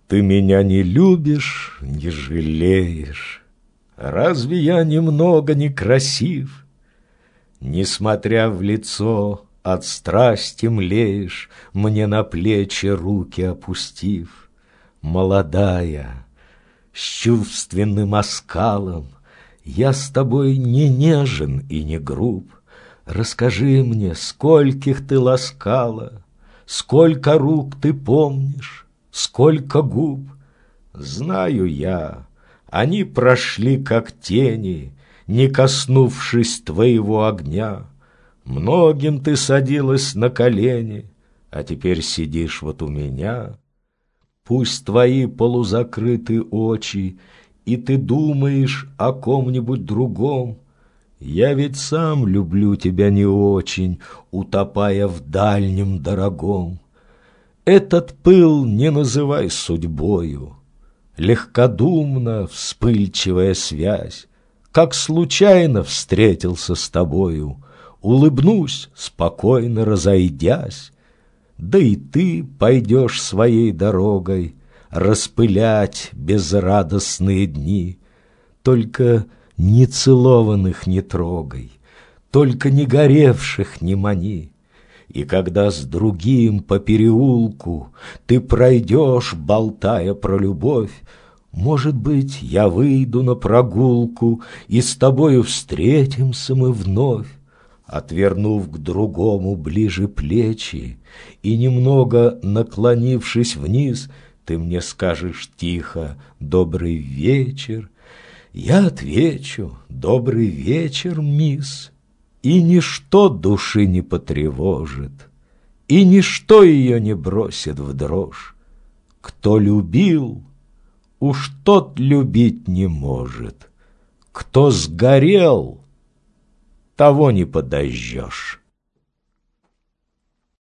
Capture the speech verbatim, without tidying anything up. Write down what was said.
Ты меня не любишь, не жалеешь. Разве я немного некрасив? Несмотря в лицо, от страсти млеешь, мне на плечи руки опустив. Молодая, с чувственным оскалом, я с тобой не нежен и не груб. Расскажи мне, скольких ты ласкала, сколько рук ты помнишь, сколько губ. Знаю я, они прошли, как тени, не коснувшись твоего огня. Многим ты садилась на колени, а теперь сидишь вот у меня. Пусть твои полузакрыты очи, и ты думаешь о ком-нибудь другом. Я ведь сам люблю тебя не очень, утопая в дальнем дорогом. Этот пыл не называй судьбою, легкодумно вспыльчивая связь. Как случайно встретился с тобою, улыбнусь, спокойно разойдясь. Да и ты пойдешь своей дорогой распылять безрадостные дни. Только ни целованных не трогай, только не горевших не мани. И когда с другим по переулку ты пройдешь, болтая про любовь, может быть, я выйду на прогулку, и с тобою встретимся мы вновь. Отвернув к другому ближе плечи и немного наклонившись вниз, ты мне скажешь тихо «Добрый вечер». Я отвечу «Добрый вечер, мисс». И ничто души не потревожит, и ничто ее не бросит в дрожь. Кто любил, уж тот любить не может. Кто сгорел, того не подожжешь.